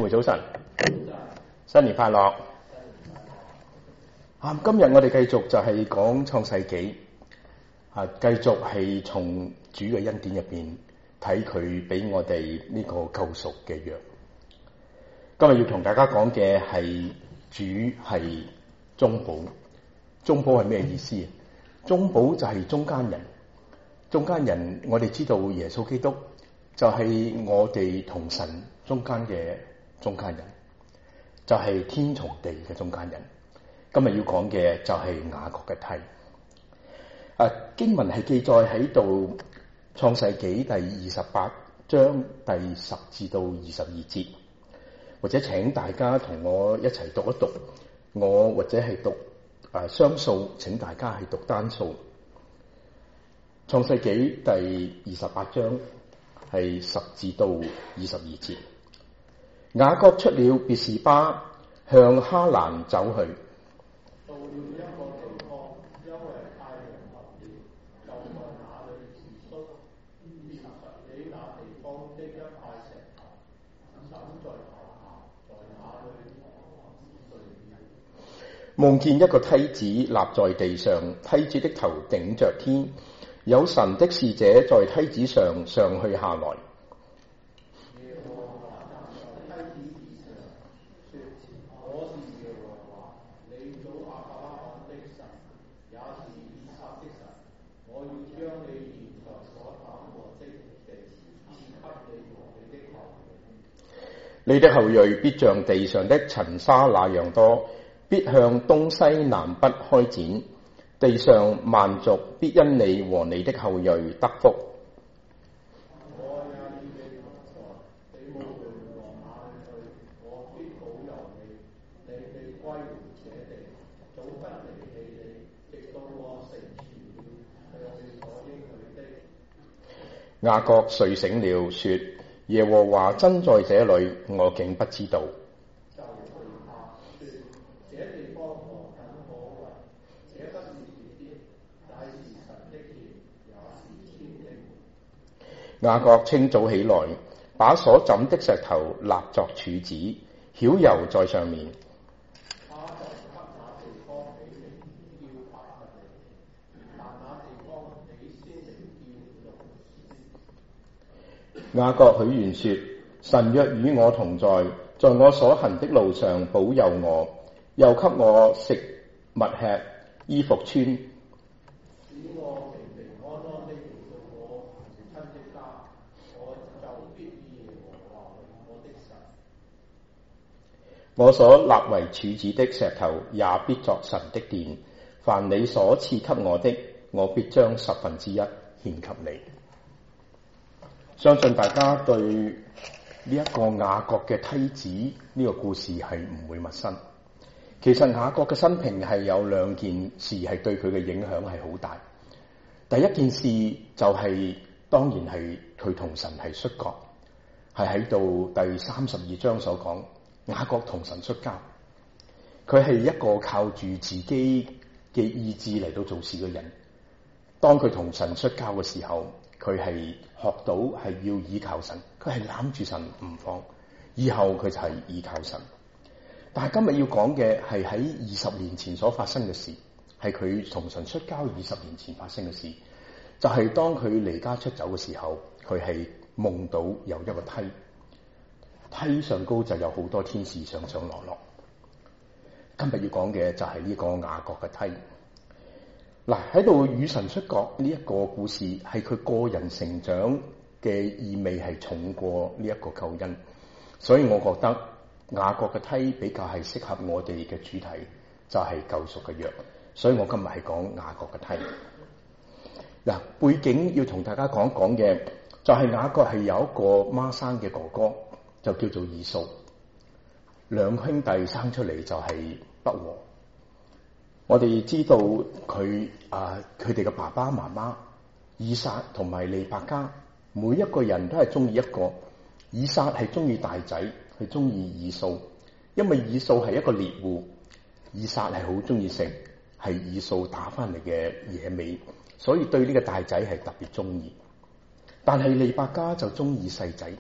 早晨，新年快樂。今日我哋繼續就係講創世紀，繼續係從主嘅恩典入邊睇佢俾我哋呢個救贖嘅約。今日要同大家講嘅係主係中保。中保係咩意思？中保就係中間人。中間人，我哋知道耶穌基督就係我哋同神中間嘅中間人，就係天同地嘅中間人。今日要講嘅就係雅各嘅梯。經文係記載喺度創世紀第28章第10至到22節，或者請大家同我一齊讀一讀，我或者係讀雙數，請大家係讀單數。創世紀第28章係10至到22節。雅各出了別是巴，向哈蘭走去。 到了一個地方，因為太陽落了，就在那裏住宿。於是起那地方的一塊石頭，枕在頭下，在那裏睡了。 夢見一個梯子立在地上，梯子的頭頂着天，有神的使者在梯子上上去下來。 耶和華站在梯子以上，說：我是耶和華，你祖亞伯拉罕的神，也是以撒的神。我要將你現在所躺臥的地賜給你和你的後裔。 你的後裔必像地上的塵沙那樣多，必向東西南北開展。地上萬族必因你和你的後裔得福。 我也與你同在，你無論往哪裏去，我必保佑你。你必歸回這地，總不離棄你，直到我成全了向你所應許的。 雅各睡醒了，說：耶和華真在這裏，我竟不知道。 就對他說：這地方何等可畏！這不是你的，乃是神的殿，也是天的門。 雅各清早起來，把所枕的石頭立作柱子，澆油在上面。 他就給那地方起名叫伯特利，但那地方起先名叫路斯。 雅各許願說：神若與我同在，在我所行的路上保佑我，又給我食物吃，衣服穿， 使我平平安安的回到我父親的家，我就必以耶和華為我的神。 我所立為柱子的石頭也必作神的殿。凡你所賜給我的，我必將1/10獻給你。相信大家對呢一個雅各嘅梯子呢個故事係唔會陌生。其實雅各嘅生平係有兩件事係對佢嘅影響係好大。第一件事就係、當然係佢同神係摔角，係喺度第32章所講，雅各同神摔跤。佢係一個靠住自己嘅意志嚟到做事嘅人。當佢同神摔跤嘅時候，佢係學到係要依靠神，佢係攬住神唔放，以後佢就係依靠神。但係今日要講嘅係喺20年前所發生嘅事，係佢同神摔跤20年前發生嘅事。就係、當佢離家出走嘅時候，佢係夢到有一個梯，梯上高就有好多天使上上落落。今日要講嘅就係呢個雅各嘅梯。嗱，喺度與神摔角呢一個故事，係佢個人成長嘅意味係重過呢一個救恩，所以我覺得雅各嘅梯比較係適合我哋嘅主題，就係救贖嘅約。所以我今日係講雅各嘅梯。嗱，背景要同大家講講嘅就係雅各係有一個孖生嘅哥哥，就叫做以掃。兩兄弟生出嚟就係不和。我哋知道佢哋嘅爸爸媽媽以撒同埋利百加，每一個人都係中意一個。以撒係中意大仔，係中意以掃，因為以掃係一個獵戶，以撒係好中意食係以掃打翻嚟嘅野味，所以對呢個大仔係特別中意。但係利百加就中意細仔，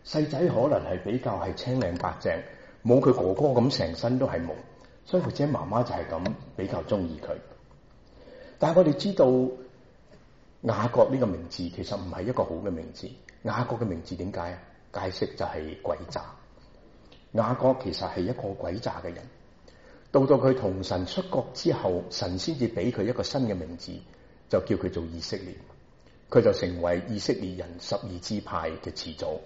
細仔可能係比較係青靚白淨，冇佢哥哥咁成身都係毛，所以或者媽媽就係咁比較中意佢。但係我哋知道雅各呢個名字其實唔係一個好嘅名字。雅各嘅名字點解啊？解釋就係詭詐。雅各其實係一個詭詐嘅人。到佢同神出國之後，神先至俾佢一個新嘅名字，就叫佢做以色列。佢就成為以色列人12支派嘅始祖。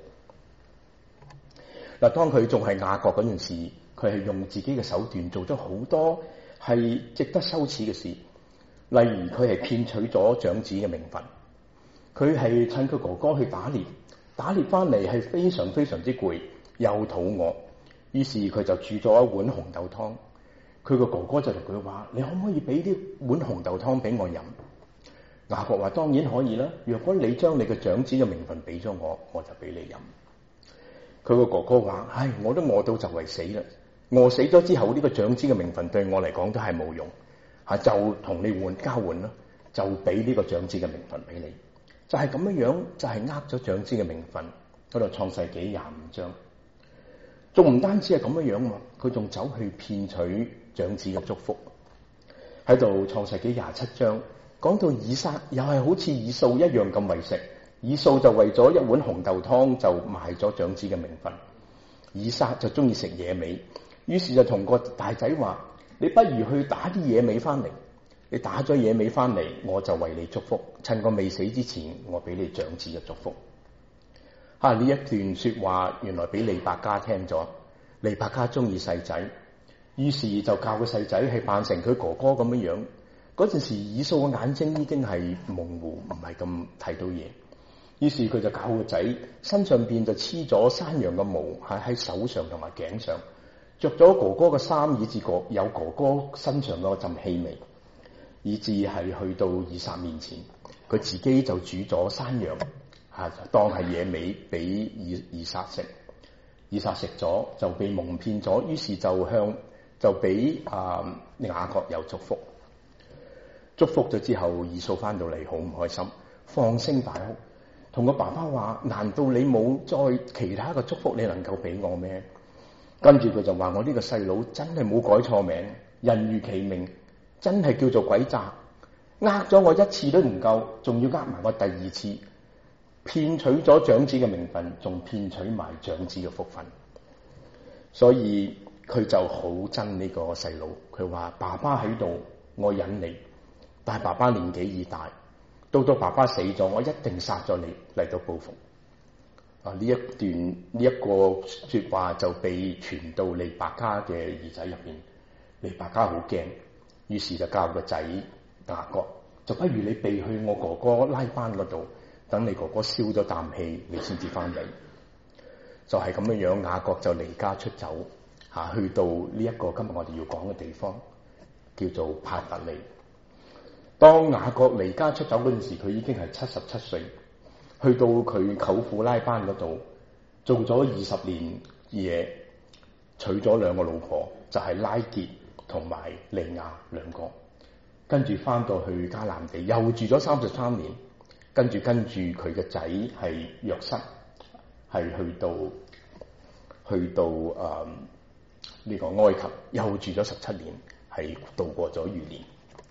嗱，當佢仲係雅各嗰陣時，佢係用自己嘅手段做咗好多係值得羞恥嘅事。例如佢係騙取咗長子嘅名分，佢係趁佢哥哥去打獵翻嚟係非常非常之攰又肚餓，於是佢就煮咗一碗紅豆湯。佢個哥哥就同佢話：你可唔可以俾啲碗紅豆湯俾我飲？雅各話：當然可以啦，若果你將你嘅長子嘅名分俾咗我，我就俾你飲。佢個哥哥話：唉，我都餓到就嚟死啦，餓死咗之後呢個長子嘅名分對我嚟講都係冇用，就同你交換啦，就俾呢個長子嘅名分俾你。就係咁樣，就係呃咗長子嘅名分。嗰度創世紀25章，仲唔單止係咁樣嘛，佢仲走去騙取長子嘅祝福。喺度創世紀27章講到以撒又係好似以掃一樣咁為食，以掃就為咗一碗紅豆湯就賣咗長子嘅名分。以撒就中意食野味，於是就同個大仔話：你不如去打啲野味翻嚟，你打咗野味翻嚟，我就為你祝福，趁我未死之前，我俾你長子嘅祝福。呢一段說話原來俾利百加聽咗，利百加中意細仔，於是就教個細仔係扮成佢哥哥咁樣樣。嗰陣時以掃嘅眼睛已經係模糊，唔係咁睇到嘢，於是佢就教個仔身上邊就黐咗山羊嘅毛，喺手上同埋頸上，着咗哥哥嘅衫，以至有哥哥身上嗰陣氣味，以至係去到以撒面前，佢自己就煮咗山羊，當係野味俾以撒食。以撒食咗就被蒙騙咗，於是就俾雅各有祝福。祝福咗之後，以掃翻到嚟好唔開心，放聲大哭，同個爸爸話：難道你冇再其他嘅祝福你能夠俾我咩？跟住佢就話：我呢個細佬真係冇改錯名，人如其名，真係叫做詭詐，呃咗我一次都唔夠，仲要呃埋我第二次，騙取咗長子嘅名分，仲騙取埋長子嘅福分。所以佢就好憎呢個細佬，佢話：爸爸喺度，我忍你。但係爸爸年紀已大，到爸爸死咗，我一定殺咗你嚟到報復。呢一個說話就被傳到利百加嘅耳仔入邊，利百加好驚，於是就教個仔雅各，就不如你避去我哥哥拉班嗰度，等你哥哥消咗啖氣，你先至翻嚟。就係咁樣，雅各就離家出走，去到呢一個今日我哋要講嘅地方，叫做伯特利。當雅各離家出走嗰陣時，佢已經係77歲，去到佢舅父拉班嗰度做咗20年嘢，娶咗2個老婆，就係拉結同埋利亞2個，跟住翻到去迦南地又住咗33年，跟住佢嘅仔係約瑟，係去到呢個埃及又住咗17年，係度過咗餘年。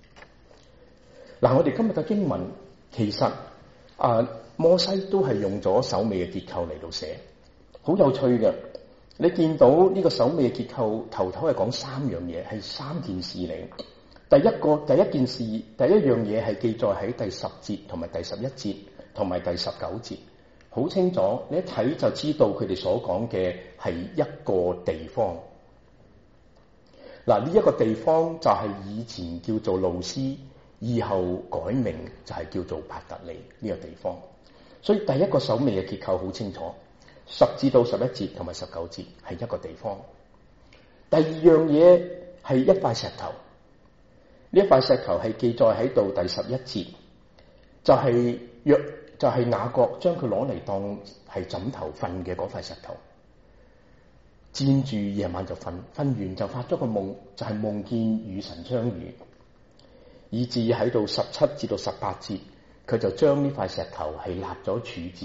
我哋今日嘅經文其實摩西都係用咗首尾嘅結構嚟到寫，好有趣嘅。你見到呢個首尾嘅結構，頭係講3樣嘢，係3件事嚟。第一件事，第一樣嘢係記載喺第10節同埋第11節同埋第19節，好清楚。你一睇就知道佢哋所講嘅係一個地方。呢一個地方就係以前叫做路斯，以後改名就係叫做伯特利呢個地方。所以第一個首尾嘅結構好清楚，10至到11節同埋19節係一個地方。第二樣嘢係一塊石頭，呢一塊石頭係記載喺度第11節，就係雅各將佢攞嚟當係枕頭瞓嘅嗰塊石頭，佔住夜晚就瞓，瞓完就發咗個夢，就係夢見與神相遇，以至喺度17至到18節，佢就將呢塊石頭係立咗柱子，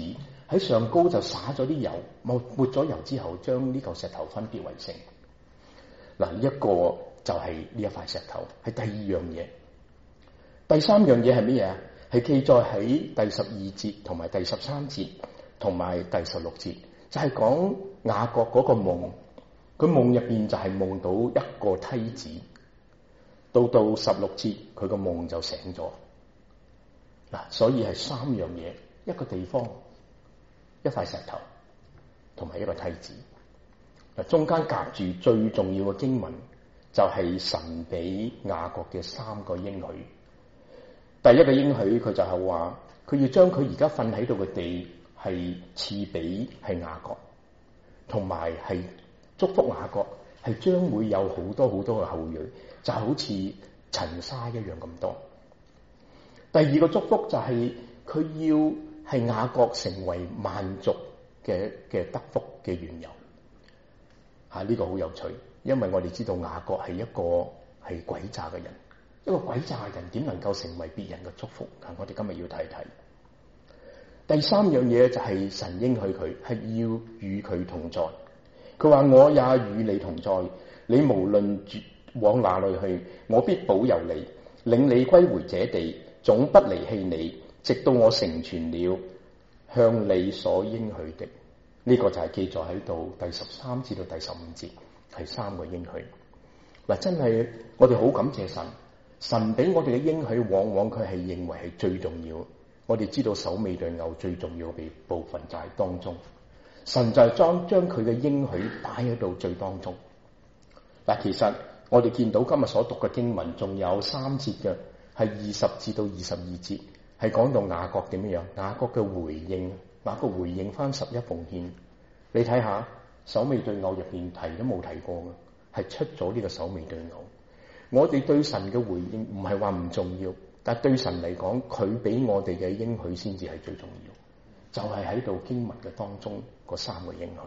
喺上高就灑咗啲油，抹咗油之後，將呢嚿石頭分別為聖。嗱，呢一個就係呢一塊石頭，係第二樣嘢。第三樣嘢係乜嘢啊？係記載喺第12節同埋第13節同埋第16節，就係講雅各嗰個夢。佢夢入邊就係夢到一個梯子，到16節佢個夢就醒咗。嗱，所以係三樣嘢，一個地方、一塊石頭同埋一個梯子。嗱，中間夾住最重要嘅經文就係神俾雅各嘅三個應許。第一個應許佢就係話，佢要將佢而家瞓喺度嘅地係賜俾係雅各，同埋係祝福雅各係將會有好多好多嘅後裔，就好似塵沙一樣咁多。第二個祝福就係佢要係雅各成為萬族嘅得福嘅緣由。呢個好有趣，因為我哋知道雅各係一個係詭詐嘅人，一個詭詐嘅人點能夠成為別人嘅祝福？我哋今日要睇睇。第三樣嘢就係神應許佢係要與佢同在。佢話我也與你同在，你無論往哪裏去，我必保佑你，領你歸回這地，總不離棄你，直到我成全了向你所應許的。呢個就係記載喺度第13至到第15節，係三個應許。嗱，真係我哋好感謝神，神俾我哋嘅應許，往往佢係認為係最重要。我哋知道首尾對牛最重要嘅部分就係當中，神就係將佢嘅應許擺喺度最當中。嗱，其實我哋見到今日所讀嘅經文，仲有3節嘅，係20至到22節，係講到雅各點樣，雅各嘅回應，雅各回應翻11奉獻。你睇下首尾對牛入邊提都冇提過嘅，係出咗呢個首尾對牛。我哋對神嘅回應唔係話唔重要，但係對神嚟講，佢俾我哋嘅應許先至係最重要，就係喺度經文嘅當中嗰三個應許。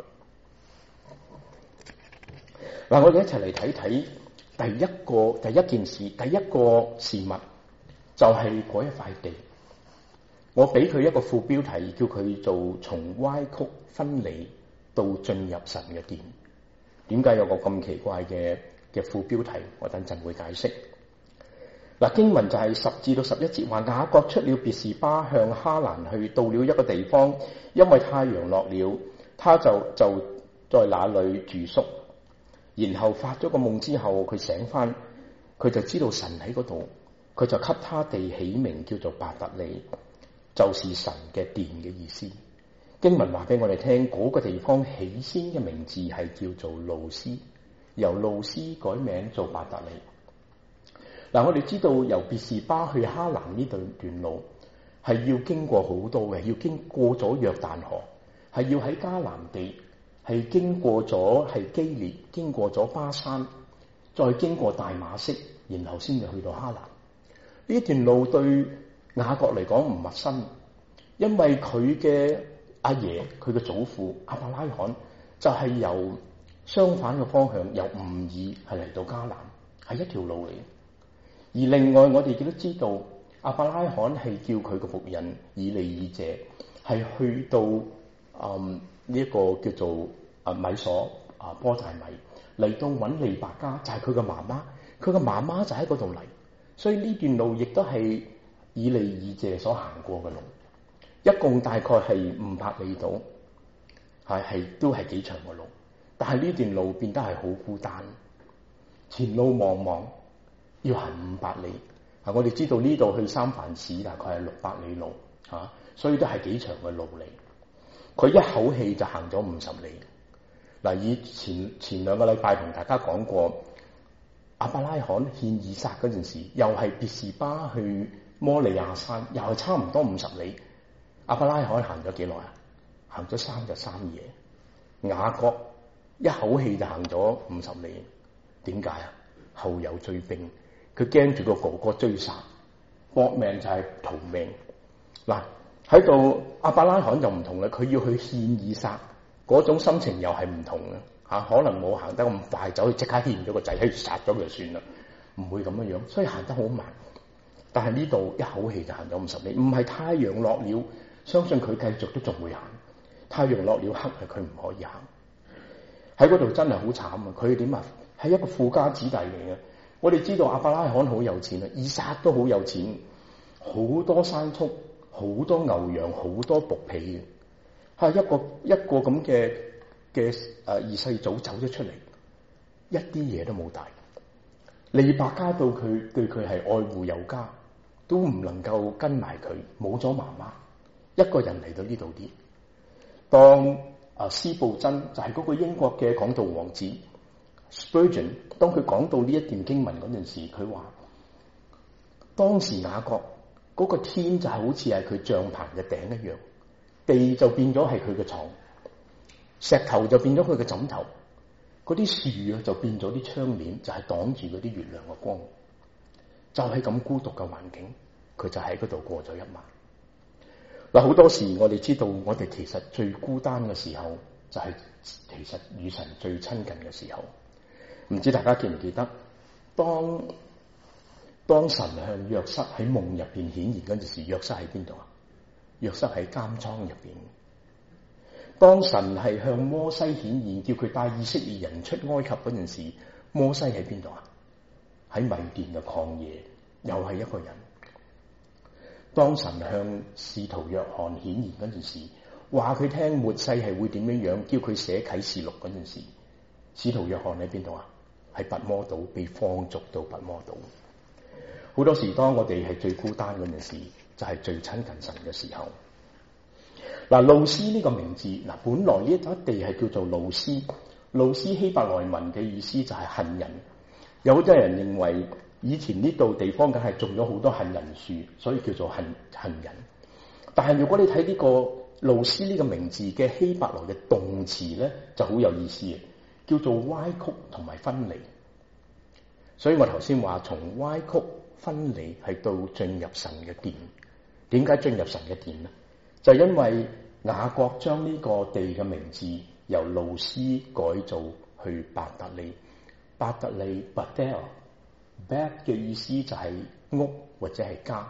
嗱，我哋一齊嚟睇睇第一件事，第一個事物就係嗰一塊地。我俾佢一個副標題，叫佢做從歪曲分離到進入神嘅殿。點解有個咁奇怪嘅副標題？我等陣會解釋。嗱，經文就係10至到11節，話雅各出了別是巴，向哈蘭去，到了一個地方，因為太陽落了，他就在那裏住宿。然後發咗個夢之後，佢醒翻，佢就知道神喺嗰度，佢就給他地起名叫做伯特利，就是神嘅殿嘅意思。經文話俾我哋聽，嗰個地方起先嘅名字係叫做路斯，由路斯改名做伯特利。嗱，我哋知道由別是巴去哈蘭呢段路係要經過好多嘅，要經過咗約旦河，係要喺迦南地，係經過咗係基列，經過咗巴山，再經過大馬色，然後先至去到哈蘭。呢段路對雅各嚟講唔陌生，因為佢嘅阿爺，佢嘅祖父亞伯拉罕就係由相反嘅方向，由吾爾係嚟到迦南，係一條路嚟。而另外我哋亦都知道，亞伯拉罕係叫佢嘅僕人以利以謝係去到呢一個叫做米所波大米嚟到揾利百加，就係佢嘅媽媽，佢嘅媽媽就喺嗰度嚟，所以呢段路亦都係以利以謝所行過嘅路，一共大概係500里度，係都係幾長嘅路，但係呢段路變得係好孤單，前路茫茫，要行500里。我哋知道呢度去三藩市大概係600里路，所以都係幾長嘅路嚟。佢一口氣就行咗50里。嗱，以前2個禮拜同大家講過，亞伯拉罕獻以撒嗰陣時，又係別是巴去摩利亞山，又係差唔多50里。亞伯拉罕行咗幾耐啊？行咗3日3夜。雅各一口氣就行咗50里。點解啊？後有追兵，佢驚住個哥哥追殺，搏命就係逃命。嗱，喺度亞伯拉罕就唔同啦，佢要去獻以撒，嗰種心情又係唔同嘅，可能冇行得咁快，走去即刻獻咗個仔，去殺咗佢就算啦，唔會咁樣樣，所以行得好慢。但係呢度一口氣就行咗50里，唔係太陽落了，相信佢繼續都仲會行， 太陽落了黑係佢唔可以行。喺嗰度真係好慘啊！佢點啊？係一個富家子弟嚟嘅。我哋知道亞伯拉罕好有錢啊，以撒都好有錢，好多牲畜，好多牛羊，好多僕婢嘅。係一個咁嘅二世祖走咗出嚟，一啲嘢都冇帶。利百加到佢對佢係愛護有加，都唔能夠跟埋佢，冇咗媽媽，一個人嚟到呢度啲。當司布真就係嗰個英國嘅講道王子 Spurgeon， 當佢講到呢一段經文嗰陣時，佢話當時雅各嗰個天就係好似係佢帳棚嘅頂一樣，地就變咗係佢嘅床，石頭就變咗佢嘅枕頭，嗰啲樹啊就變咗啲窗簾，就係擋住嗰啲月亮嘅光，就係咁孤獨嘅環境，佢就喺嗰度過咗一晚。嗱，好多時我哋知道，我哋其實最孤單嘅時候，就係其實與神最親近嘅時候。唔知大家記唔記得，當神向約瑟喺夢入邊顯現嗰陣時，約瑟喺邊度啊？約瑟喺監倉入邊。當神係向摩西顯現，叫佢帶以色列人出埃及嗰陣時，摩西喺邊度啊？喺米甸嘅曠野，又係一個人。當神向使徒約翰顯現嗰陣時，話佢聽末世係會點樣樣，叫佢寫啟示錄嗰陣時，使徒約翰喺邊度啊？喺拔摩島，被放逐到拔摩島。好多時當我哋係最孤單嗰陣時，就係最親近神嘅時候。嗱，路斯呢個名字，嗱，本來呢一笪地係叫做路斯，路斯希伯來文嘅意思就係杏仁。有好多人認為以前呢度地方梗係種咗好多杏仁樹，所以叫做杏仁。但係如果你睇呢個路斯呢個名字嘅希伯來嘅動詞咧，就好有意思嘅，叫做歪曲同埋分離。所以我頭先話從歪曲分離係到進入神嘅殿。點解進入神嘅殿呢？就因為雅各將呢個地嘅名字由路斯改造去伯特利。伯特利 Bethel，Bet 嘅意思就係屋或者係家，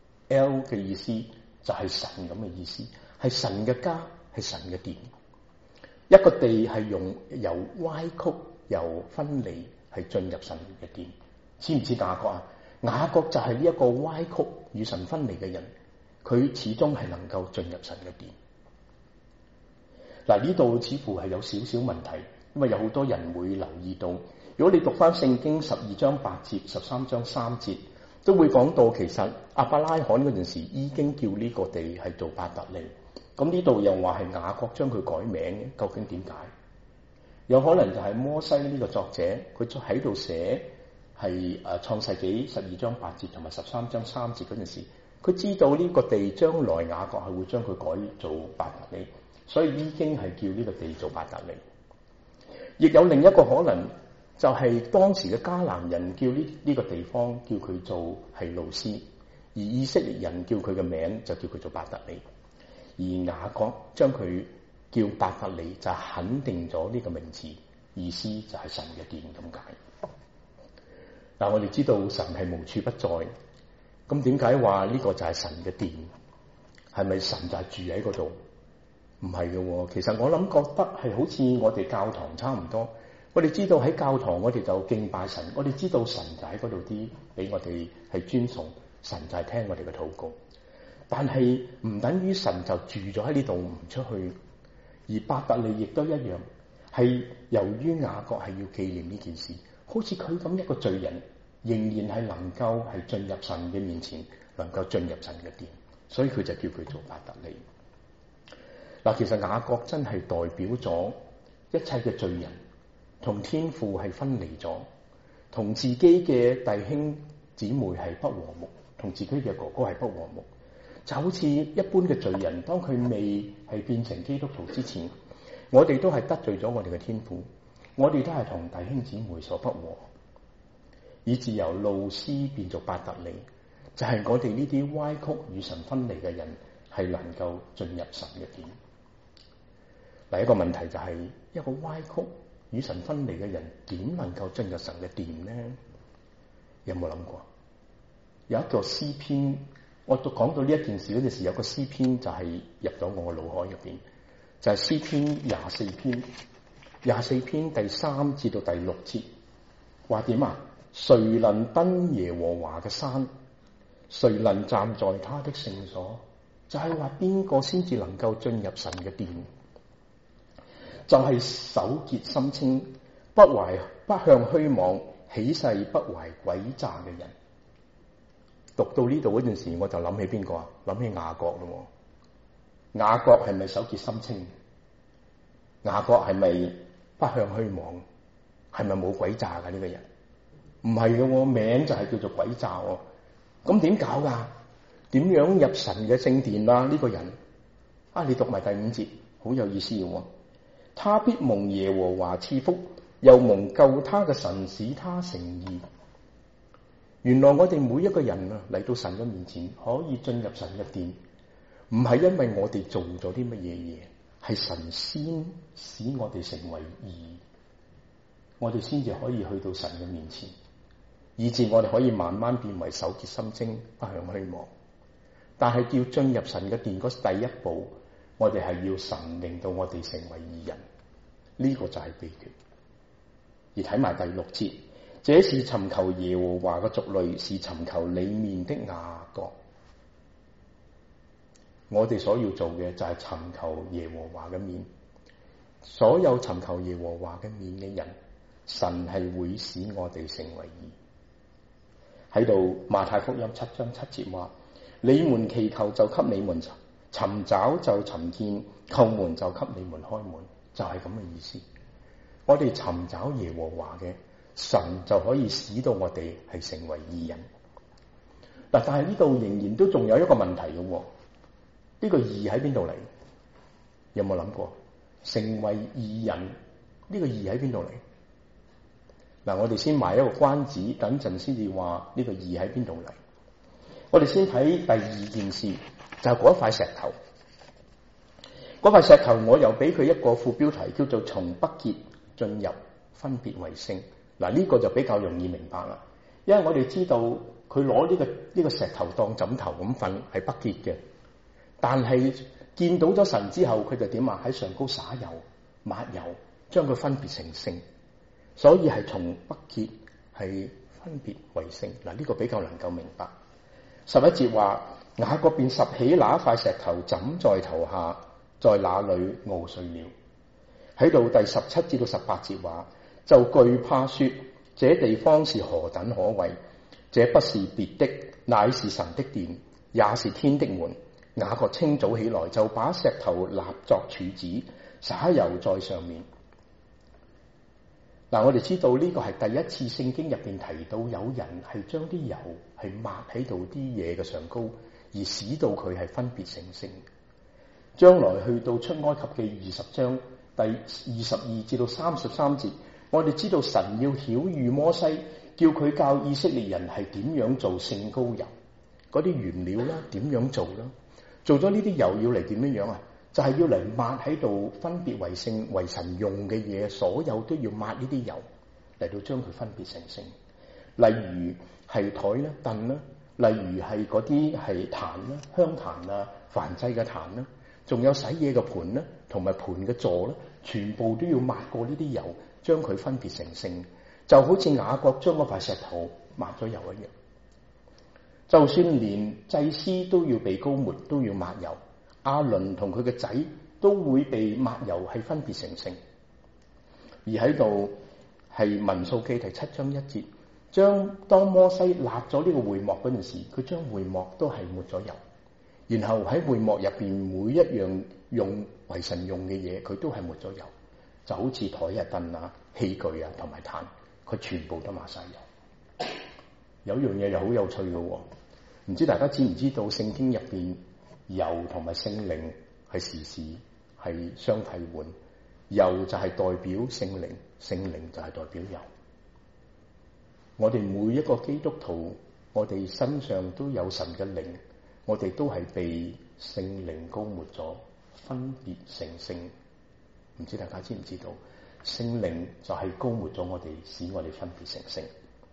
L 嘅意思就係神咁嘅意思，係神嘅家，係神嘅殿。一個地係由歪曲由分離係進入神嘅殿。似唔似雅各啊？雅各就係呢一個歪曲與神分離嘅人，佢始終係能夠進入神嘅殿。嗱，呢度似乎係有少少問題，因為有好多人會留意到，如果你讀翻聖經12章8節、13章3節，都會講到其實亞伯拉罕嗰陣時已經叫呢個地係做伯特利。咁呢度又話係雅各將佢改名，究竟點解？有可能就係摩西呢個作者，佢喺度寫係創世紀12章8節同埋13章3節嗰陣時，佢知道呢個地將來雅各係會將佢改做伯特利，所以已經係叫呢個地做伯特利。亦有另一個可能，就係當時嘅迦南人叫呢個地方叫佢做係路斯，而以色列人叫佢嘅名就叫佢做伯特利。而雅各將佢叫伯特利，就肯定咗呢個名字，意思就係神嘅殿咁解。但我哋知道神係無處不在，咁點解話呢個就係神嘅殿？係咪神就係住喺嗰度？唔係嘅，其實我諗覺得係好似我哋教堂差唔多。我哋知道喺教堂我哋就敬拜神，我哋知道神就喺嗰度啲，俾我哋係尊崇，神就係聽我哋嘅禱告。但係唔等於神就住咗喺呢度唔出去，而伯特利亦都一樣，係由於雅各係要紀念呢件事，好似佢咁一個罪人，仍然係能夠係進入神嘅面前，能夠進入神嘅殿，所以佢就叫佢做伯特利。嗱，其實雅各真係代表咗一切嘅罪人同天父係分離咗，同自己嘅弟兄姊妹係不和睦，同自己嘅哥哥係不和睦。就好似一般嘅罪人，當佢未係變成基督徒之前，我哋都係得罪咗我哋嘅天父，我哋都係同弟兄姊妹所不和，以至由路斯變做伯特利，就係我哋呢啲歪曲與神分離嘅人係能夠進入神嘅殿。第一個問題就係一個歪曲與神分離嘅人點能夠進入神嘅殿呢？有冇諗過？有一個詩篇，我講到呢一件事嗰陣時，有個詩篇就係入咗我嘅腦海入邊， 就係詩篇24篇第3至到第6節，話點啊？誰能登耶和華嘅山？誰能站在他的聖所？就係話邊個先至能夠進入神嘅殿？就係手潔心清，不向虛妄，起誓不懷詭詐嘅人。讀到呢度嗰陣時，我就諗起邊個啊？諗起雅各咯。雅各係咪手潔心清？雅各係咪不向虛妄？係咪冇詭詐噶呢個人？唔係嘅，我名就係叫做詭詐。咁點搞噶？點樣入神嘅聖殿啊？呢個人啊，你讀埋第5節，好有意思嘅。他必蒙耶和華賜福，又蒙救他嘅神使他成義。原來我哋每一個人啊，嚟到神嘅面前，可以進入神嘅殿，唔係因為我哋做咗啲乜嘢嘢，係神先使我哋成為義，我哋先至可以去到神嘅面前，以致我哋可以慢慢變為手潔心清，不向虛妄。但係要進入神嘅殿嗰第一步，我哋係要神令到我哋成為義人，呢個就係秘訣。而睇埋第6節，這是尋求耶和華嘅族類，是尋求你面的雅各。我哋所要做嘅就係尋求耶和華嘅面。所有尋求耶和華嘅面嘅人，神係會使我哋成為義。喺度馬太福音7章7節話：你們祈求就給你們尋找就尋見，叩門就給你們開門，就係咁嘅意思。我哋尋找耶和華嘅，神就可以使到我哋係成為義人。嗱，但係呢度仍然都仲有一個問題嘅，呢個義喺邊度嚟？有冇諗過？成為義人呢個義喺邊度嚟？嗱，我哋先賣一個關子，等陣先至話呢個義喺邊度嚟。我哋先睇第2件事，就係嗰一塊石頭。嗰塊石頭，我又俾佢一個副標題，叫做從不潔進入，分別為聖。嗱，呢個就比較容易明白啦，因為我哋知道佢攞呢個石頭當枕頭咁瞓係不潔嘅，但係見到咗神之後，佢就點啊？喺上高灑油抹油，將佢分別成聖。所以係從不潔係分別為聖。嗱，呢個比較能夠明白。11節話，雅各便拾起那一塊石頭枕在頭下，在那裏臥睡了。喺度第17至到18節話，就懼怕說，這地方是何等可畏！這不是別的，乃是神的殿，也是天的門。雅各清早起來，就把石頭立作柱子，灑油在上面。嗱，我哋知道呢個係第一次聖經入邊提到有人係將啲油係抹喺度啲嘢嘅上高，而使到佢係分別成聖。將來去到出埃及記20章第22至到33節，我哋知道神要曉諭摩西，叫佢教以色列人係點樣做聖膏油，嗰啲原料啦，點樣做啦，做咗呢啲油要嚟點樣啊？就係要嚟抹喺度，分別為聖，為神用嘅嘢，所有都要抹呢啲油嚟到將佢分別成聖。例如係台啦、凳啦，例如係嗰啲係壇啦、香壇啊、燔祭嘅壇啦，仲有洗嘢嘅盤啦，同埋盤嘅座啦，全部都要抹過呢啲油，將佢分別成聖。就好似雅各將嗰塊石頭抹咗油一樣。就算連祭司都要被膏抹，都要抹油。亞倫同佢嘅仔都會被抹油，係分別成聖。而喺度係民數記第7章1節，當摩西立咗呢個會幕嗰陣時，佢將會幕都係抹咗油，然後喺會幕入邊每一樣用為神用嘅嘢，佢都係抹咗油，就好似台啊、凳啊、器具啊同埋壇，佢全部都抹晒油。有樣嘢又好有趣嘅，唔知大家知唔知道聖經入邊油同埋聖靈係時時係相替換，油就係代表聖靈，聖靈就係代表油。我哋每一個基督徒，我哋身上都有神嘅靈，我哋都係被聖靈膏抹咗，分別成聖。唔知大家知唔知道，聖靈就係膏抹咗我哋，使我哋分別成聖。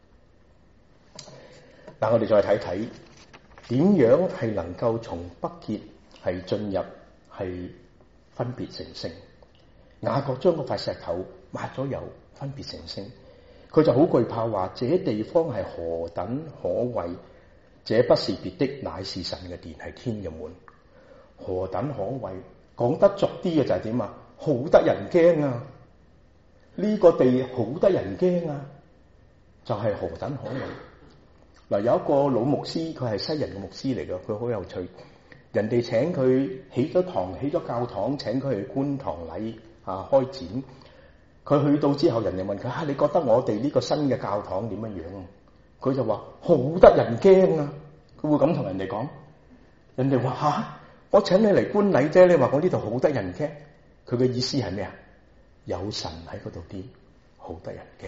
但我哋再睇睇，點樣係能夠從不潔係進入係分別成聖。雅各將嗰塊石頭抹咗油，分別成聖。佢就好懼怕話：這地方係何等可畏！這不是別的，乃是神嘅殿，係天嘅門。何等可畏！講得俗啲嘅就係點啊？好得人驚啊！呢個地好得人驚啊！就係何等可畏！嗱，有一個老牧師，佢係西人嘅牧師嚟㗎，佢好有趣。人哋請佢起咗教堂，請佢去觀堂禮開展。佢去到之後，人哋問佢：你覺得我哋呢個新嘅教堂點樣樣？佢就話：好得人驚啊！佢會咁同人哋講。人哋話：我請你嚟觀禮啫，你話我呢度好得人驚？佢嘅意思係咩啊？有神喺嗰度啲，好得人驚。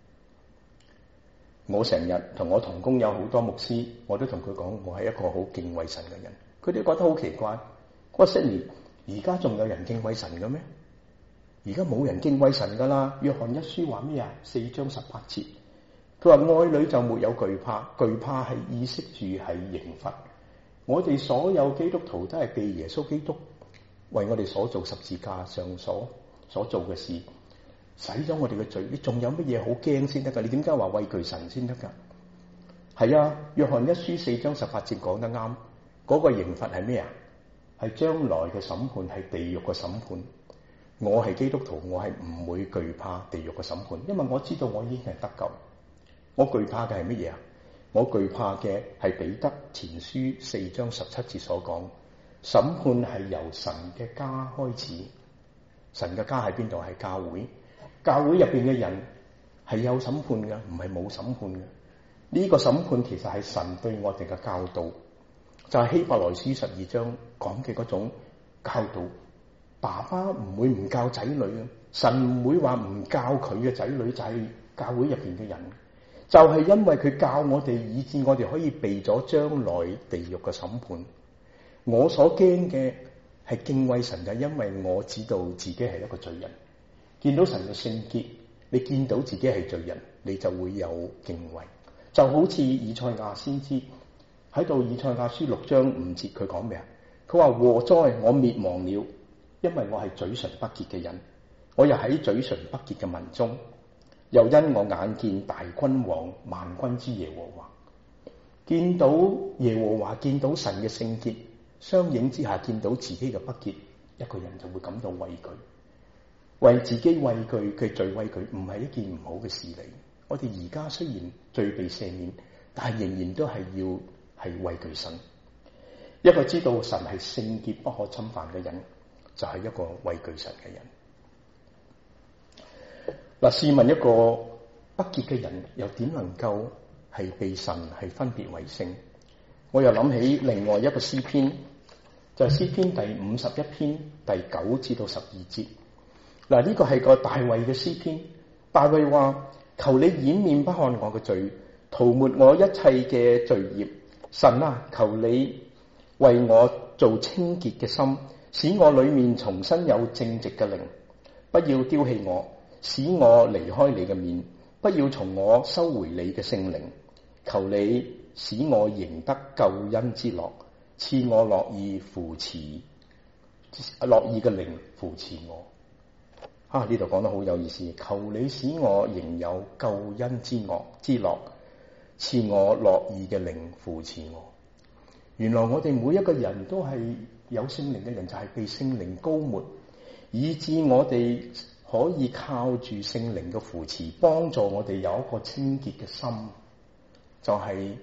我成日同我同工有好多牧師，我都同佢講，我係一個好敬畏神嘅人。佢哋覺得好奇怪，我話：Sydney，而家仲有人敬畏神嘅咩？而家冇人敬畏神噶啦。約翰一書話咩啊？4章18節，佢話愛裏就沒有懼怕，懼怕係意識住係刑罰。我哋所有基督徒都係被耶穌基督為我哋所做十字架上所做嘅事洗咗我哋嘅罪。你仲有乜嘢好驚先得噶？你點解話畏懼神先得噶？係啊，約翰一書4章18節講得啱。嗰個刑罰係咩啊？係將來嘅審判，係地獄嘅審判。我係基督徒，我係唔會懼怕地獄嘅審判，因為我知道我已經係得救。我懼怕嘅係乜嘢啊？我懼怕嘅係彼得前書4章17節所講，審判係由神嘅家開始。神嘅家喺邊度？係教會。教會入邊嘅人係有審判嘅，唔係冇審判嘅。呢個審判其實係神對我哋嘅教導，就係希伯來書12章講嘅嗰種教導。爸爸唔會唔教仔女嘅，神唔會話唔教佢嘅仔女，就係教會入邊嘅人。就係因為佢教我哋，以致我哋可以避咗將來地獄嘅審判。我所驚嘅係敬畏神，就係因為我知道自己係一個罪人。見到神嘅聖潔，你見到自己係罪人，你就會有敬畏。就好似以賽亞先知喺度，以賽亞書6章5節，佢講咩啊？佢話：禍哉，我滅亡了，因為我係嘴唇不潔嘅人，我又喺嘴唇不潔嘅民中，又因我眼見大君王萬軍之耶和華，見到耶和華，見到神嘅聖潔，相映之下見到自己嘅不潔，一個人就會感到畏懼。為自己畏懼嘅罪畏懼唔係一件唔好嘅事嚟。我哋而家雖然罪被赦免，但係仍然都係要係畏懼神。一個知道神係聖潔不可侵犯嘅人，就係一個畏懼神嘅人。嗱，試問一個不潔嘅人，又點能夠係被神係分別為聖？我又諗起另外一個詩篇，就係詩篇第51篇第9至到12節。嗱，呢個係個大衛嘅詩篇。大衛話：求你掩面不看我嘅罪，塗抹我一切嘅罪孽。神啊，求你為我做清潔嘅心，使我裏面重新有正直嘅靈。不要丟棄我，使我離開你嘅面，不要從我收回你嘅聖靈。求你使我贏得救恩之樂，賜我樂意嘅靈扶持我。呢度講得好有意思。求你使我仍有救恩之樂，賜我樂意嘅靈扶持我。原來我哋每一個人都係有聖靈嘅人，就係被聖靈膏抹，以致我哋可以靠住聖靈嘅扶持，幫助我哋有一個清潔嘅心，就係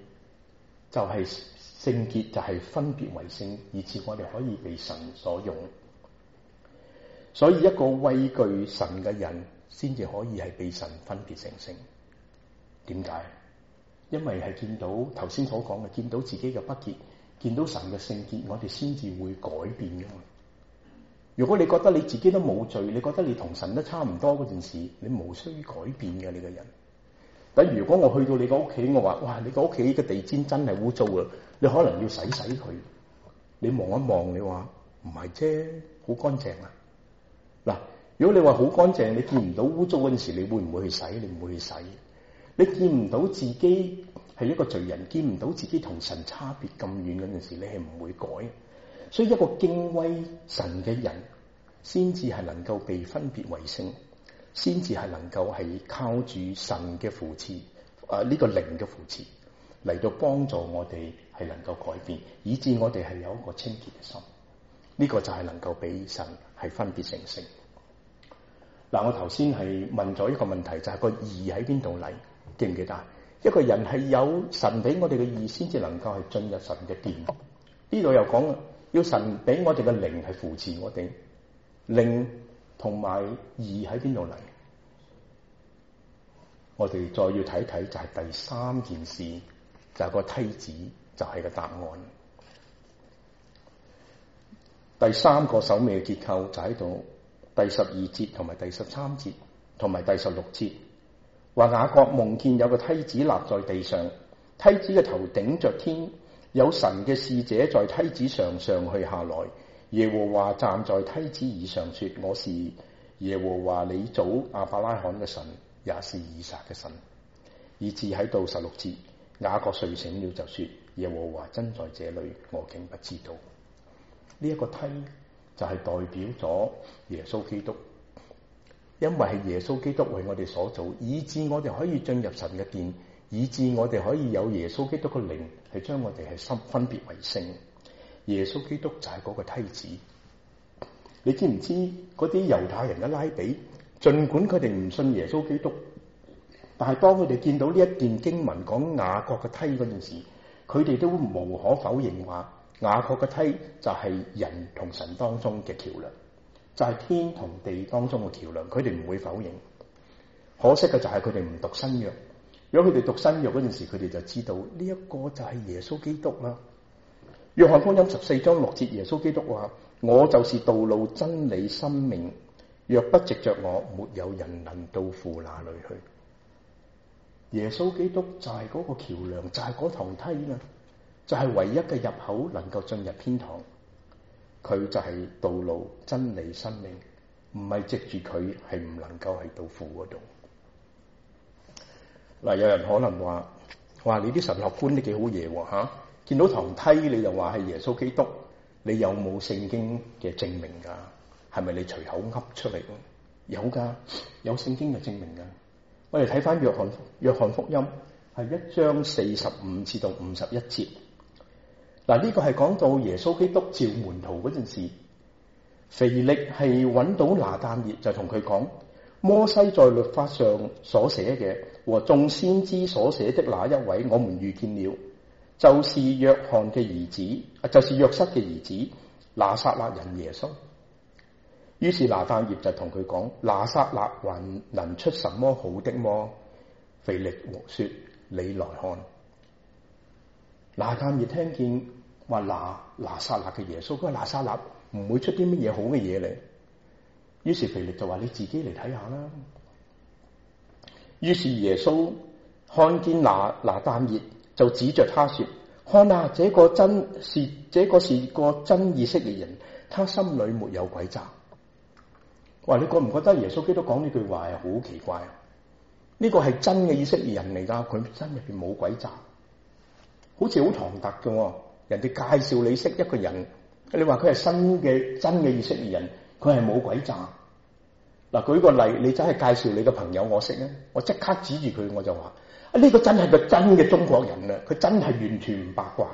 聖潔，就係分別為聖，以致我哋可以被神所用。所以一個畏懼神嘅人，先至可以係被神分別成聖。點解？因為係見到頭先所講嘅，見到自己嘅不潔，見到神嘅聖潔，我哋先至會改變㗎嘛。如果你覺得你自己都冇罪，你覺得你同神都差唔多嗰件事，你無需改變嘅你個人。等如果我去到你個屋企，我話：哇，你個屋企嘅地氈真係污糟啊！你可能要洗佢。你望一望，你話唔係啫，好乾淨啊！嗱，如果你話好乾淨，你見唔到污糟嗰陣時，你會唔會去洗？你唔會去洗。你見唔到自己係一個罪人，見唔到自己同神差別咁遠嗰陣時，你係唔會改。所以一個敬畏神嘅人， 先至係能夠被分別為聖，先至係能夠係靠住神嘅扶持，呢個靈嘅扶持嚟到幫助我哋係能夠改變，以致我哋係有一個清潔嘅心。呢個就係能夠俾神係分別成聖。嗱，我頭先係問咗一個問題，就係個義喺邊度嚟？記唔記得？一個人係有神俾我哋嘅義，先至能夠係進入神嘅殿。呢度又講要神俾我哋嘅靈係扶持我哋，靈同埋義喺邊度嚟？我哋再要睇睇，就係第三件事，就係個梯子，就係個答案。第三個首尾嘅結構就喺度，第12節同埋第13節同埋第16節，話雅各夢見有個梯子立在地上，梯子嘅頭頂着天，有神嘅使者在梯子上上去下來。耶和華站在梯子以上說：我是耶和華你祖亞伯拉罕嘅神，也是以撒嘅神。以至喺到16節，雅各睡醒了就說：耶和華真在這裏，我竟不知道。呢一個梯就係代表咗耶穌基督，因為係耶穌基督為我哋所做，以致我哋可以進入神嘅殿，以致我哋可以有耶穌基督嘅靈，係將我哋係分別為聖。耶穌基督就係嗰個梯子。你知唔知嗰啲猶太人嘅拉比，盡管佢哋唔信耶穌基督，但係當佢哋見到呢一段經文講雅各嘅梯嗰件事，佢哋都無可否認話雅各嘅梯就係人同神當中嘅橋梁，就係天同地當中嘅橋梁，佢哋唔會否認。可惜嘅就係佢哋唔讀新約。如果佢哋讀新約嗰陣時，佢哋就知道呢一個就係耶穌基督啦。約翰福音14章6節，耶穌基督話：我就是道路、真理、生命，若不藉着我，沒有人能到父那裏去。耶穌基督就係嗰個橋梁，就係嗰堂梯啦，就係唯一嘅入口，能夠進入天堂。佢就係道路、真理、生命，唔係藉住佢係唔能夠係到父嗰度。嗱，有人可能話你啲神學觀都幾好嘢喎嚇，見到堂梯你就話係耶穌基督，你有冇聖經嘅證明㗎？係咪你隨口噏出嚟？有㗎，有聖經嘅證明㗎。我哋睇翻約翰福音係1章45至到51節。嗱，呢個係講到耶穌基督召門徒嗰陣時，腓力係揾到拿但業，就同佢講：摩西在律法上所寫嘅和眾先知所寫的那一位，我們遇見了，就是約翰嘅兒子，就是約瑟嘅兒子，拿撒勒人耶穌。於是拿但業就同佢講：拿撒勒還能出什麼好的麼？腓力說：你來看。拿但業聽見話拿撒勒嘅耶穌，佢話拿撒勒唔會出啲乜嘢好嘅嘢嚟。於是腓力就話：你自己嚟睇下啦。於是耶穌看見拿但業，就指着他說：看啊，這個是個真以色列人，他心裏沒有詭詐。哇！你覺唔覺得耶穌基督講呢句話係好奇怪？呢個係真嘅以色列人嚟㗎，佢心入邊冇詭詐，好似好唐突嘅。人哋介紹你識一個人，你話佢係真嘅以色列人，佢係冇詭詐。嗱，舉個例，你真係介紹你個朋友我識咧，我即刻指住佢，我就話：呢個真係個真嘅中國人啊！佢真係完全唔八卦。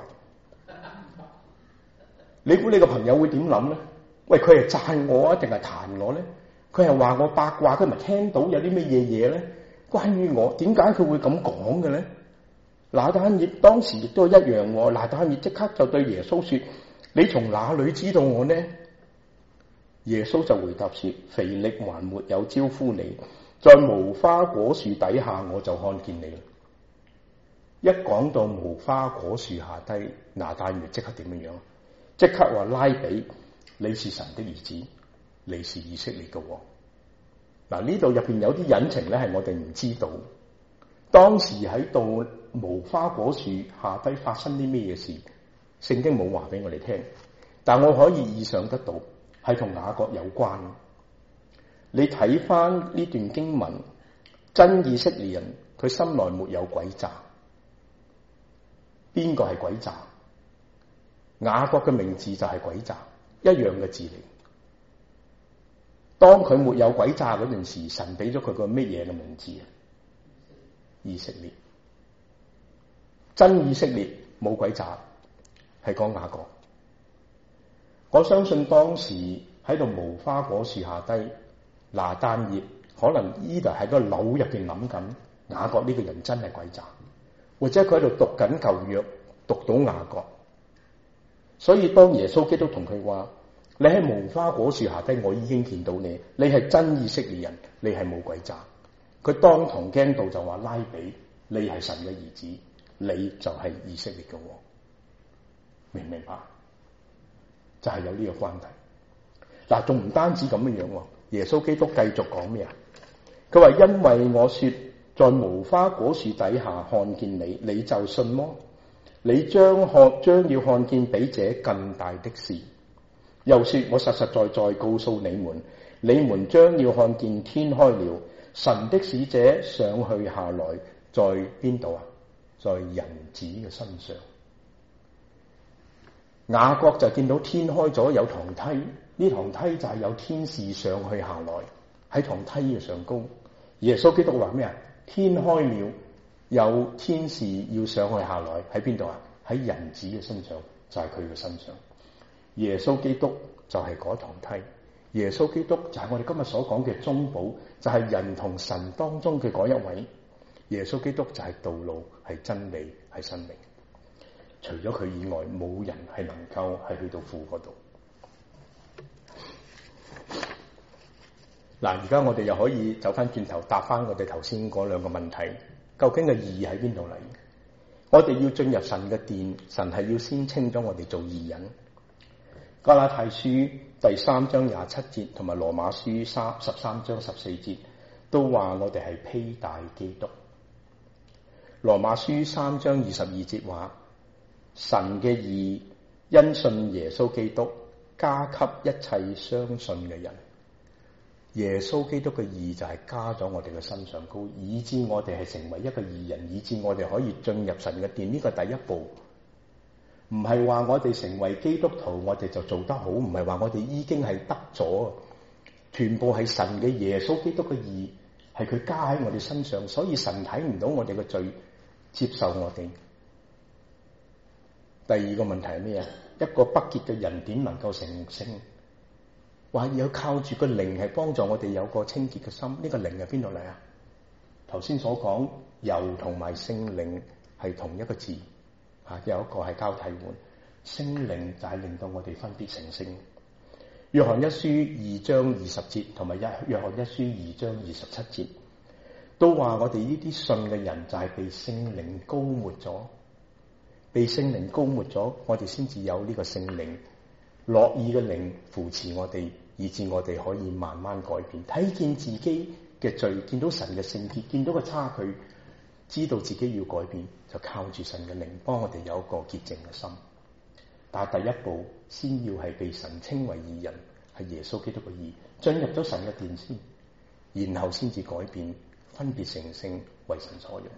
你估你個朋友會點諗咧？喂，佢係讚我啊，定係彈我咧？佢係話我八卦，佢咪聽到有啲乜嘢咧？關於我，點解佢會咁講嘅咧？拿但業當時亦都一樣，拿但業即刻就對耶穌說：你從哪裏知道我呢？耶穌就回答說：腓力還沒有招呼你，在無花果樹底下我就看見你。一講到無花果樹下低，拿但業即刻點樣？即刻話：拉比，你是神的兒子，你是以色列嘅王。嗱，呢度入邊有啲隱情咧，係我哋唔知道。當時喺度無花果樹下低發生啲咩嘢事，聖經冇話俾我哋聽，但我可以意想得到，係同雅各有關。你睇翻呢段經文，真以色列人佢心內沒有詭詐。邊個係詭詐？雅各嘅名字就係詭詐，一樣嘅字嚟。 當佢沒有詭詐嗰陣時，神俾咗佢個乜嘢嘅名字啊？以色列，真以色列冇詭詐，係講雅各。我相信當時喺度無花果樹下低拿但業，可能呢度喺個樓入邊諗緊雅各呢個人真係詭詐，或者佢喺度讀緊舊約，讀到雅各。所以當耶穌基督同佢話：你喺無花果樹下低，我已經見到你，你係真以色列人，你係冇詭詐。佢當堂驚到就話：拉比，你係神嘅兒子，你就係以色列嘅王。明唔明白？就係有呢個關係。嗱，仲唔單止咁樣樣，耶穌基督繼續講咩啊？佢話：因為我說在無花果樹底下看見你，你就信麼？你將要看見比這更大的事。又說：我實實在在告訴你們，你們將要看見天開了，神的使者上去下來，在邊度啊？在人子嘅身上。雅各就見到天開咗，有堂梯，呢堂梯就係有天使上去下來，喺堂梯嘅上高。耶穌基督話咩啊？天開了，有天使要上去下來，喺邊度啊？喺人子嘅身上，就係佢嘅身上。耶穌基督就係嗰堂梯，耶穌基督就係我哋今日所講嘅中保，就係人同神當中嘅嗰一位。耶穌基督就係道路，係真理，係生命。除咗佢以外，冇人係能夠係去到父嗰度。嗱，而家我哋又可以走翻轉頭答翻我哋頭先嗰兩個問題，究竟嘅義喺邊度嚟？我哋要進入神嘅殿，神係要先稱咗我哋做義人。加拉太書第3章27節同埋羅馬書13章14節都話我哋係披戴基督。羅馬書3章22節話，神嘅義因信耶穌基督加給一切相信嘅人。耶穌基督嘅義就係加咗我哋嘅身上高，以致我哋係成為一個義人，以致我哋可以進入神嘅殿。呢個第一步，唔係話我哋成為基督徒我哋就做得好，唔係話我哋已經係得咗，全部係神嘅耶穌基督嘅義，係佢加喺我哋身上，所以神睇唔到我哋嘅罪，接受我哋。第二個問題係咩啊？一個不潔嘅人點能夠成聖？話要靠住個靈係幫助我哋有個清潔嘅心。呢個靈係邊度嚟啊？頭先所講油同埋聖靈係同一個字，有一個係交替換。聖靈就係令到我哋分別成聖。約翰一書2章20節同埋約翰一書2章27節都話我哋呢啲信嘅人就係被聖靈膏抹咗，被聖靈膏抹咗，我哋先至有呢個聖靈樂意嘅靈扶持我哋，以致我哋可以慢慢改變，睇見自己嘅罪，見到神嘅聖潔，見到個差距，知道自己要改變，就靠住神嘅靈幫我哋有一個潔淨嘅心。但係第一步先要係被神稱為義人，係耶穌基督嘅義，進入咗神嘅殿先，然後先至改變，分別成聖，為神所用。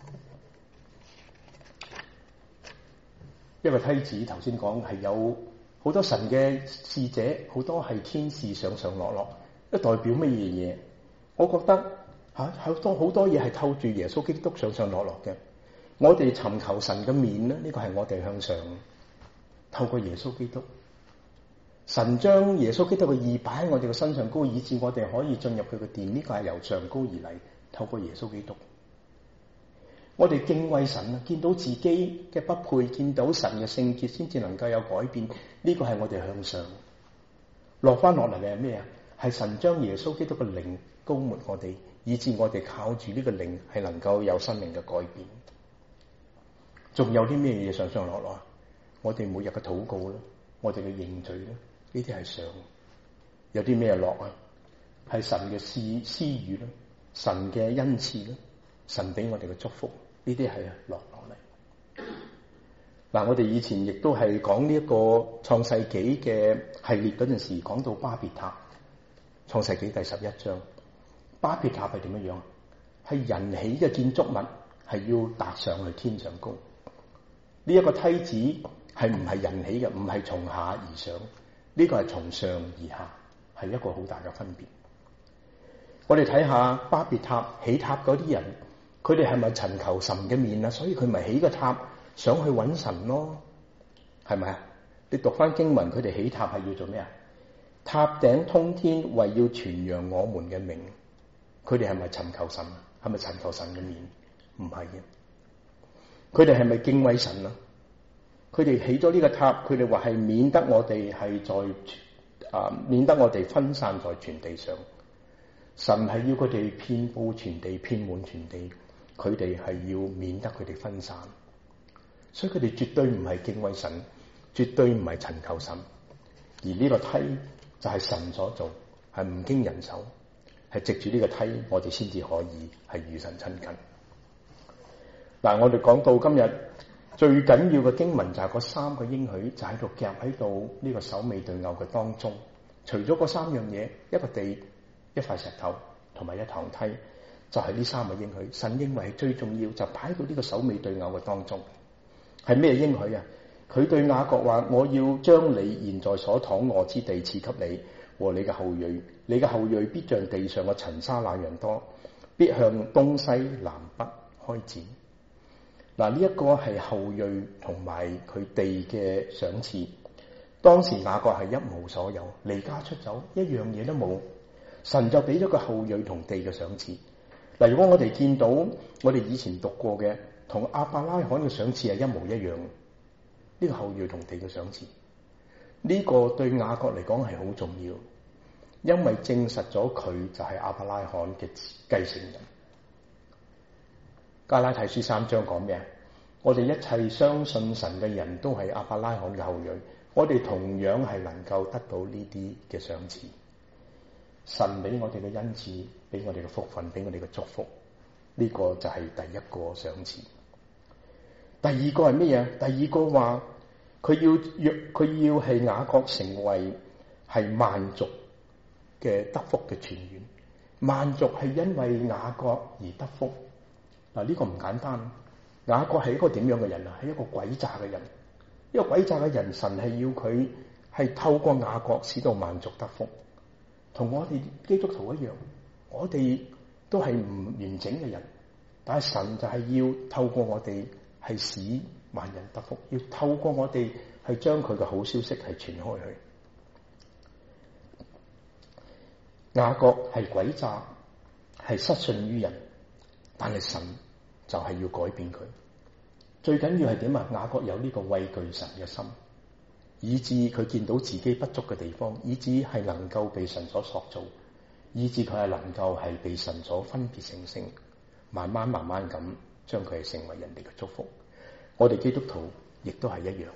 一個梯子頭先講係有好多神嘅使者，好多係天使上上落落，一代表乜嘢？我覺得好多嘢係透住耶穌基督上上落落嘅。我哋尋求神嘅面咧，呢個係我哋向上透過耶穌基督，神將耶穌基督嘅義擺喺我哋嘅身上高，以致我哋可以進入佢嘅殿。呢個係由上高而嚟，透過耶穌基督。我哋敬畏神啊，見到自己嘅不配，見到神嘅聖潔，先至能夠有改變。呢個係我哋向上落翻落嚟嘅係咩啊？係神將耶穌基督嘅靈膏抹我哋，以致我哋靠住呢個靈係能夠有生命嘅改變。仲有啲咩嘢上上落落啊？我哋每日嘅禱告啦，我哋嘅認罪啦，呢啲係上。有啲咩落啊？係神嘅施予啦，神嘅恩賜啦，神俾我哋嘅祝福。呢啲係落嚟。嗱，我哋以前亦都係講呢一個創世紀嘅系列嗰陣時，講到巴別塔。創世紀第11章，巴別塔係點樣樣？係人起嘅建築物，係要搭上去天上高。呢一個梯子係唔係人起嘅？唔係從下而上，呢個係從上而下， 係一個好大嘅分別。我哋睇下巴別塔起塔嗰啲人，佢哋係咪尋求神嘅面啊？所以佢咪起個塔想去揾神咯，係咪啊？你讀翻經文，佢哋起塔係要做咩啊？塔頂通天，為要傳揚我們嘅名。佢哋係咪尋求神？係咪尋求神嘅面？唔係嘅。佢哋係咪敬畏神啊？佢哋起咗呢個塔，佢哋話係免得我哋免得我哋分散在全地上。神係要佢哋遍佈全地，遍滿全地。佢哋係要免得佢哋分散，所以佢哋絕對唔係敬畏神，絕對唔係尋求神。而呢個梯就係神所做，係唔經人手，係藉住呢個梯，我哋先至可以係與神親近。嗱，我哋講到今日最緊要嘅經文就係嗰三個應許，就喺度夾喺度呢個首尾對偶嘅當中。除咗嗰三樣嘢，一個地、一塊石頭同埋一堂梯，就係呢三個應許。神認為係最重要，就擺到呢個首尾對偶嘅當中。係咩應許啊？佢對雅各話：我要將你現在所躺臥之地賜給你和你嘅後裔，你嘅後裔必像地上嘅塵沙那樣多，必向東西南北開展。嗱，呢一個係後裔同埋佢地嘅賞賜。當時雅各係一無所有，離家出走，一樣嘢都冇。神就俾咗個後裔同地嘅賞賜。嗱，如果我哋見到我哋以前讀過嘅，同亞伯拉罕嘅賞賜係一模一樣。呢個後裔同地嘅賞賜，呢個對雅各嚟講係好重要，因為證實咗佢就係亞伯拉罕嘅繼承人。加拉太書3章講咩啊？我哋一切相信神嘅人都係亞伯拉罕嘅後裔，我哋同樣係能夠得到呢啲嘅賞賜。神俾我哋嘅恩賜，俾我哋嘅福分，俾我哋嘅祝福，呢個就係第一個賞賜。第二個係咩嘢？第二個話佢要係雅各成為係萬族嘅得福嘅泉源。萬族係因為雅各而得福。嗱，呢個唔簡單。雅各係一個點樣嘅人啊？係一個詭詐嘅人。一個詭詐嘅人，神係要佢係透過雅各使到萬族得福。同我哋基督徒一樣，我哋都係唔完整嘅人，但係神就係要透過我哋係使萬人得福，要透過我哋係將佢嘅好消息係傳開去。雅各係詭詐，係失信於人，但係神就係要改變佢。最緊要係點啊？雅各有呢個畏懼神嘅心，以致佢見到自己不足嘅地方，以致係能夠被神所塑造，以致佢係能夠係被神所分別成聖，慢慢咁將佢係成為人哋嘅祝福。我哋基督徒亦都係一樣。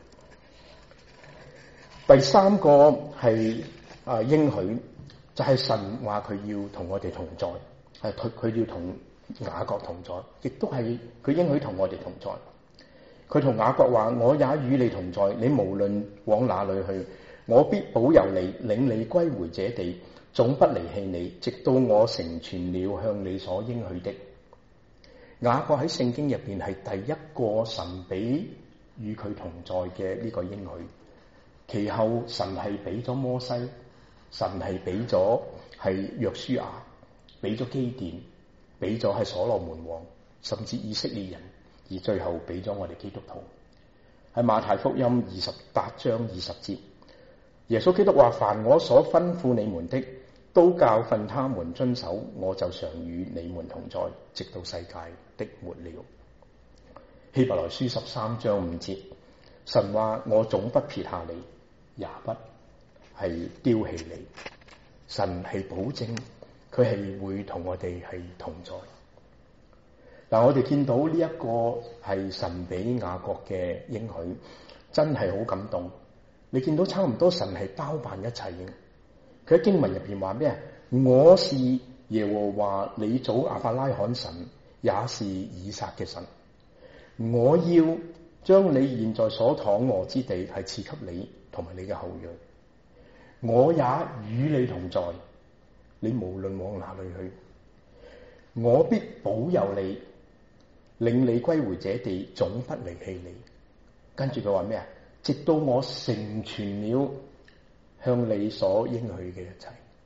第三個係應許，就係神話佢要同我哋同在，係佢要同雅各同在，亦都係佢應許同我哋同在。佢同雅各話：我也與你同在，你無論往哪裏去，我必保佑你，領你歸回這地，總不離棄你，直到我成全了向你所應許的。雅各喺聖經入邊係第一個神俾與佢同在嘅呢個應許。其後神係俾咗摩西，神係俾咗係約書亞，俾咗基甸，俾咗係所羅門王，甚至以色列人。而最後俾咗我哋基督徒。喺馬太福音28章20節，耶穌基督話：凡我所吩咐你們的，都教訓他們遵守，我就常與你們同在，直到世界的末了。希伯來書13章5節，神話：我總不撇下你，也不係丟棄你。神係保證佢係會同我哋係同在。嗱，我哋見到呢一個係神俾雅各嘅應許，真係好感動。你見到差唔多神係包辦一切嘅。佢喺經文入邊話咩啊？我是耶和華你祖亞伯拉罕神，也是以撒嘅神。我要將你現在所躺臥之地係賜給你同埋你嘅後裔。我也與你同在，你無論往哪裏去，我必保佑你，領你歸回這地，總不離棄你。跟住佢話咩啊？直到我成全了向你所應許嘅一切。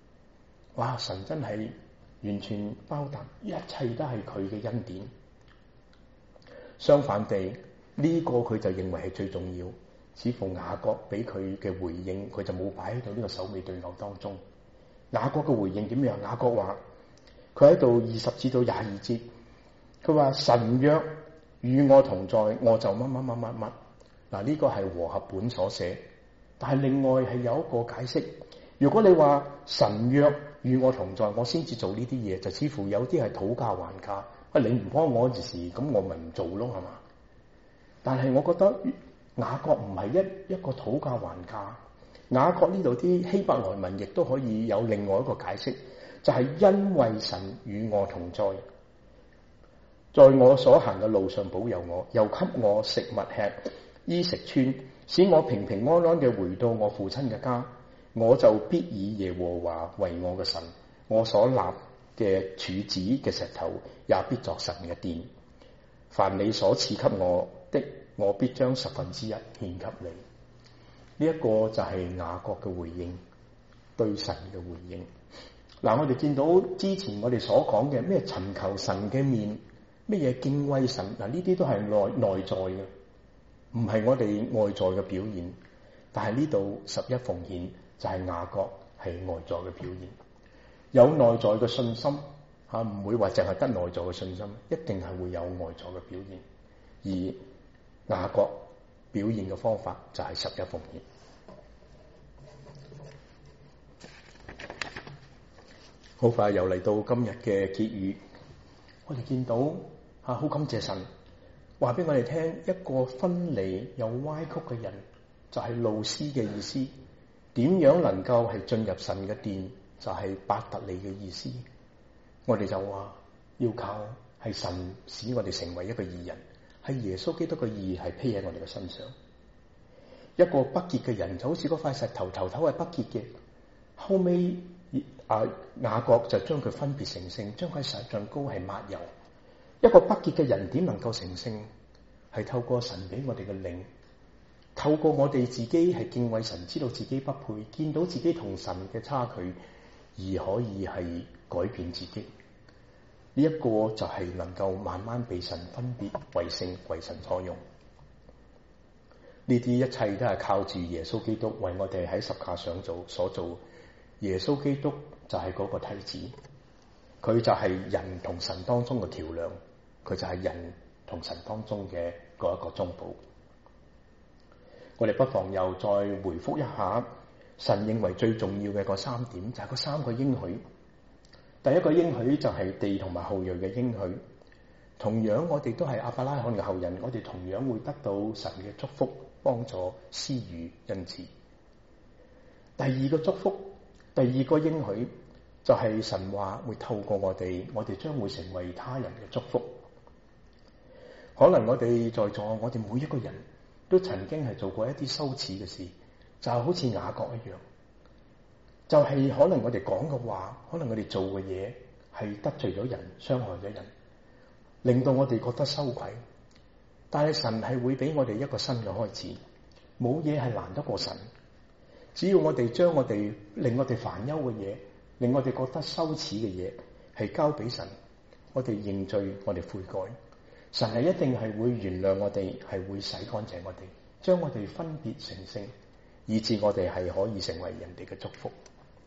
哇！神真係完全包答，一切都係佢嘅恩典。相反地，呢個佢就認為係最重要。似乎雅各俾佢嘅回應，佢就冇擺喺度呢個首尾對偶當中。雅各嘅回應點樣？雅各話佢喺度20至到22節，佢話神若與我同在，我就乜乜乜乜乜。嗱，呢個係和合本所寫，但係另外係有一個解釋。如果你話神若與我同在，我先至做呢啲嘢，就似乎有啲係討價還價。你唔幫我件事，咁我咪唔做咯，係嘛？但係我覺得雅各唔係一個討價還價。雅各呢度啲希伯來文亦都可以有另外一個解釋，就係因為神與我同在，在我所行嘅路上保佑我，又給我食物吃，衣食穿，使我平平安安嘅回到我父親嘅家，我就必以耶和華為我嘅神，我所立嘅柱子嘅石頭也必作神嘅殿。凡你所賜給我的，我必將1/10獻給你。呢一個就係雅各嘅回應，對神嘅回應。嗱，我哋見到之前我哋所講嘅咩尋求神嘅面，咩嘢敬畏神，嗱，呢啲都係內在嘅，唔係我哋外在嘅表現。但係呢度11奉獻就係雅各係外在嘅表現，有內在嘅信心嚇，唔會話淨係得內在嘅信心，一定係會有外在嘅表現。而雅各表現嘅方法就係11奉獻。好快又嚟到今日嘅結語，我哋見到好感謝神話俾我哋聽，一個分離有歪曲嘅人就係路斯嘅意思。點樣能夠係進入神嘅殿，就係伯特利嘅意思。我哋就話要靠係神使我哋成為一個義人，係耶穌基督嘅義係披喺我哋嘅身上。一個不潔嘅人就好似嗰塊石頭，頭頭係不潔嘅，後尾雅各就將佢分別成聖，將佢喺石上高係抹油。一個不潔嘅人點能夠成聖？係透過神俾我哋嘅靈，透過我哋自己係敬畏神，知道自己不配，見到自己同神嘅差距，而可以係改變自己。呢一個就係能夠慢慢被神分別為聖，為神所用。呢啲一切都係靠住耶穌基督為我哋喺十架上所做。耶穌基督就係嗰個梯子，佢就係人同神當中嘅橋梁，佢就係人同神當中嘅嗰一個中保。我哋不妨又再回復一下神認為最重要嘅嗰3點，就係嗰3個應許。第一個應許就係地同埋後裔嘅應許，同樣我哋都係亞伯拉罕嘅後人，我哋同樣會得到神嘅祝福、幫助、施予、恩賜。第二個祝福，第二個應許就係神話會透過我哋將會成為他人嘅祝福。可能我哋在座，我哋每一個人都曾經係做過一啲羞恥嘅事，就好似雅各一樣，就係可能我哋講嘅話，可能我哋做嘅嘢係得罪咗人，傷害咗人，令到我哋覺得羞愧。但係神係會俾我哋一個新嘅開始，冇嘢係難得過神。只要我哋將我哋令我哋煩憂嘅嘢，令我哋覺得羞恥嘅嘢，係交俾神，我哋認罪，我哋悔改，神係一定係會原諒我哋，係會洗乾淨我哋，將我哋分別成聖，以致我哋係可以成為人哋嘅祝福。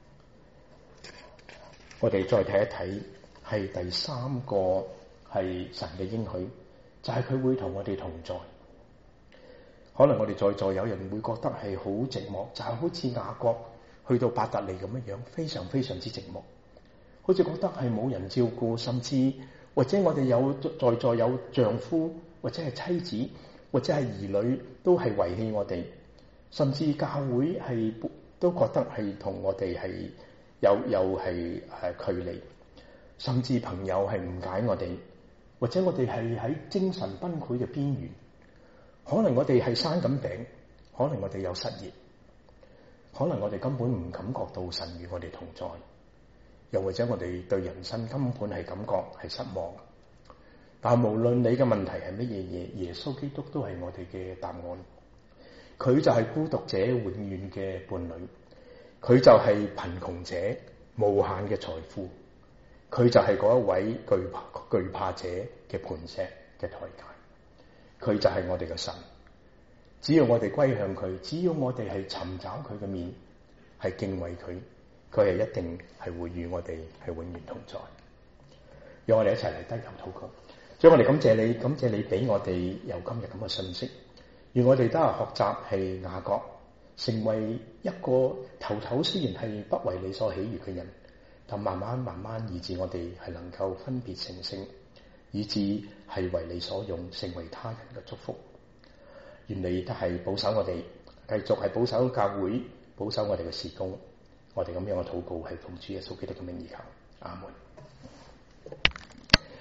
我哋再睇一睇，係第3個係神嘅應許，就係佢會同我哋同在。可能我哋在座有人會覺得係好寂寞，就係好似雅各去到伯特利咁樣，非常非常之寂寞，好似覺得係冇人照顧，甚至或者我哋在座有丈夫或者係妻子或者係兒女都係遺棄我哋，甚至教會係都覺得係同我哋係有係距離，甚至朋友係誤解我哋，或者我哋係喺精神崩潰嘅邊緣。可能我哋係生緊病，可能我哋有失業，可能我哋根本唔感覺到神與我哋同在，又或者我哋對人生根本係感覺係失望。但無論你嘅問題係乜嘢嘢，耶穌基督都係我哋嘅答案。佢就係孤獨者永遠嘅伴侶，佢就係貧窮者無限嘅財富，佢就係嗰一位懼怕者嘅磐石嘅台階，佢就係我哋嘅神。只要我哋歸向佢，只要我哋係尋找佢嘅面，係敬畏佢，佢係一定係會與我哋係永遠同在。讓我哋一齊嚟低頭禱告。主，我哋感謝你，感謝你俾我哋有今日咁嘅信息。願我哋都係學習係雅各，成為一個頭雖然係不為你所喜悅嘅人，但慢慢以致我哋係能夠分別成聖，以致係為你所用，成為他人嘅祝福。願你都係保守我哋，繼續係保守教會，保守我哋嘅事工。我哋咁樣嘅禱告係奉主耶穌基督嘅名而求，阿門。